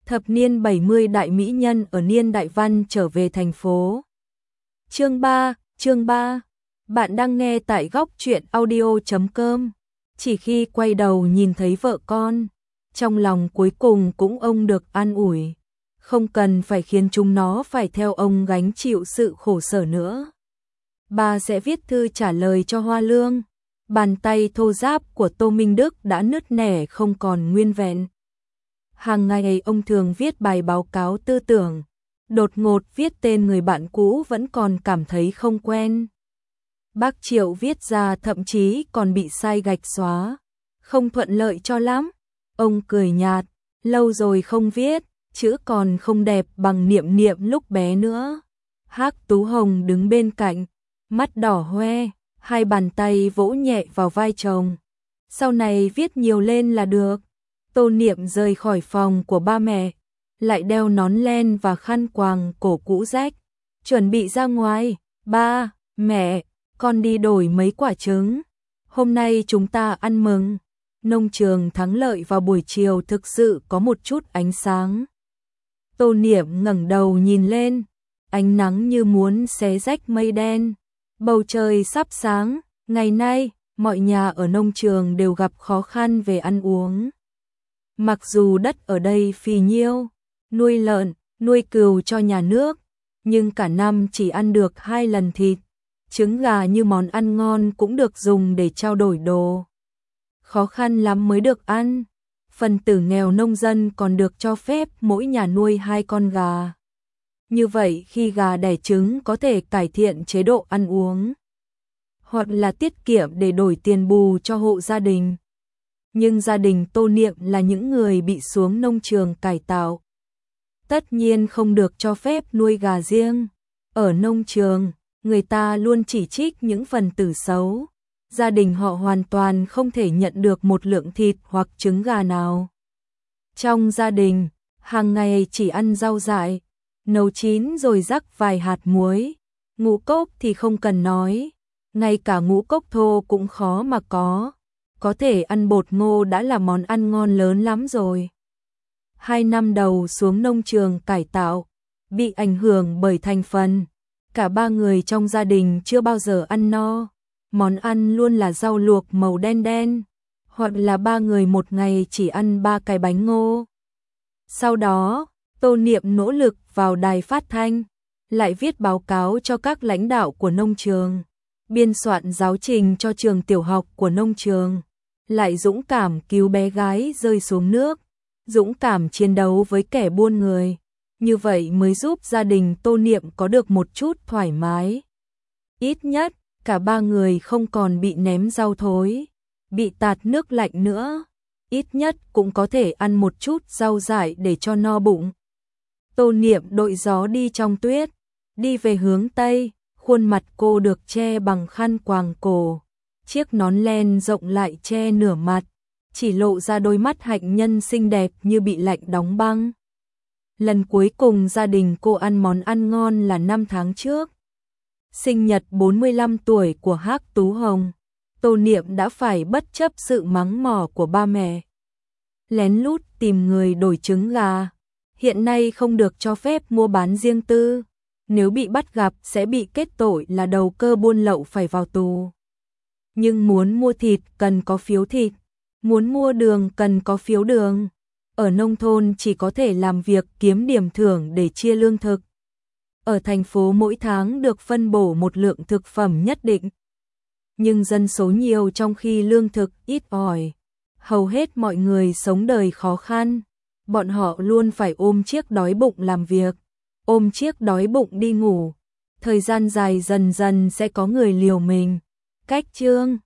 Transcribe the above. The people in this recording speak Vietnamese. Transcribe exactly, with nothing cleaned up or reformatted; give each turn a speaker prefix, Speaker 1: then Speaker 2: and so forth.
Speaker 1: Thập niên bảy mươi đại mỹ nhân ở niên đại văn trở về thành phố. Chương ba, chương ba. Bạn đang nghe tại góc truyện audio chấm com. Chỉ khi quay đầu nhìn thấy vợ con, trong lòng cuối cùng cũng ông được an ủi. Không cần phải khiến chúng nó phải theo ông gánh chịu sự khổ sở nữa. Bà sẽ viết thư trả lời cho Hoa Lương. Bàn tay thô ráp của Tô Minh Đức đã nứt nẻ không còn nguyên vẹn. Hàng ngày ông thường viết bài báo cáo tư tưởng. Đột ngột viết tên người bạn cũ vẫn còn cảm thấy không quen. Bác Triệu viết ra thậm chí còn bị sai gạch xóa. Không thuận lợi cho lắm. Ông cười nhạt, lâu rồi không viết, chữ còn không đẹp bằng Niệm Niệm lúc bé nữa. Hắc Tú Hồng đứng bên cạnh, mắt đỏ hoe, hai bàn tay vỗ nhẹ vào vai chồng. Sau này viết nhiều lên là được. Tô Niệm rời khỏi phòng của ba mẹ, lại đeo nón len và khăn quàng cổ cũ rách, chuẩn bị ra ngoài. Ba, mẹ, con đi đổi mấy quả trứng. Hôm nay chúng ta ăn mừng. Nông trường thắng lợi vào buổi chiều thực sự có một chút ánh sáng. Tô Niệm ngẩng đầu nhìn lên, ánh nắng như muốn xé rách mây đen. Bầu trời sắp sáng, ngày nay, mọi nhà ở nông trường đều gặp khó khăn về ăn uống. Mặc dù đất ở đây phì nhiêu, nuôi lợn, nuôi cừu cho nhà nước, nhưng cả năm chỉ ăn được hai lần thịt. Trứng gà như món ăn ngon cũng được dùng để trao đổi đồ. Khó khăn lắm mới được ăn. Phần tử nghèo nông dân còn được cho phép mỗi nhà nuôi hai con gà. Như vậy khi gà đẻ trứng có thể cải thiện chế độ ăn uống, hoặc là tiết kiệm để đổi tiền bù cho hộ gia đình. Nhưng gia đình Tô Niệm là những người bị xuống nông trường cải tạo. Tất nhiên không được cho phép nuôi gà riêng. Ở nông trường, người ta luôn chỉ trích những phần tử xấu. Gia đình họ hoàn toàn không thể nhận được một lượng thịt hoặc trứng gà nào. Trong gia đình, hàng ngày chỉ ăn rau dại, nấu chín rồi rắc vài hạt muối. Ngũ cốc thì không cần nói, ngay cả ngũ cốc thô cũng khó mà có. Có thể ăn bột ngô đã là món ăn ngon lớn lắm rồi. Hai năm đầu xuống nông trường cải tạo, bị ảnh hưởng bởi thành phần. Cả ba người trong gia đình chưa bao giờ ăn no. Món ăn luôn là rau luộc màu đen đen, hoặc là ba người một ngày chỉ ăn ba cái bánh ngô. Sau đó, Tô Niệm nỗ lực vào đài phát thanh, lại viết báo cáo cho các lãnh đạo của nông trường, biên soạn giáo trình cho trường tiểu học của nông trường, lại dũng cảm cứu bé gái rơi xuống nước, dũng cảm chiến đấu với kẻ buôn người. Như vậy mới giúp gia đình Tô Niệm có được một chút thoải mái. Ít nhất, cả ba người không còn bị ném rau thối, bị tạt nước lạnh nữa. Ít nhất cũng có thể ăn một chút rau dại để cho no bụng. Tô Niệm đội gió đi trong tuyết, đi về hướng Tây, khuôn mặt cô được che bằng khăn quàng cổ. Chiếc nón len rộng lại che nửa mặt, chỉ lộ ra đôi mắt hạnh nhân xinh đẹp như bị lạnh đóng băng. Lần cuối cùng gia đình cô ăn món ăn ngon là năm tháng trước. Sinh nhật bốn mươi lăm tuổi của Hắc Tú Hồng, Tô Niệm đã phải bất chấp sự mắng mỏ của ba mẹ, lén lút tìm người đổi trứng gà. Hiện nay không được cho phép mua bán riêng tư, nếu bị bắt gặp sẽ bị kết tội là đầu cơ buôn lậu phải vào tù. Nhưng muốn mua thịt cần có phiếu thịt, muốn mua đường cần có phiếu đường. Ở nông thôn chỉ có thể làm việc kiếm điểm thưởng để chia lương thực. Ở thành phố mỗi tháng được phân bổ một lượng thực phẩm nhất định. Nhưng dân số nhiều trong khi lương thực ít ỏi. Hầu hết mọi người sống đời khó khăn. Bọn họ luôn phải ôm chiếc đói bụng làm việc, ôm chiếc đói bụng đi ngủ. Thời gian dài dần dần sẽ có người liều mình. Cách chương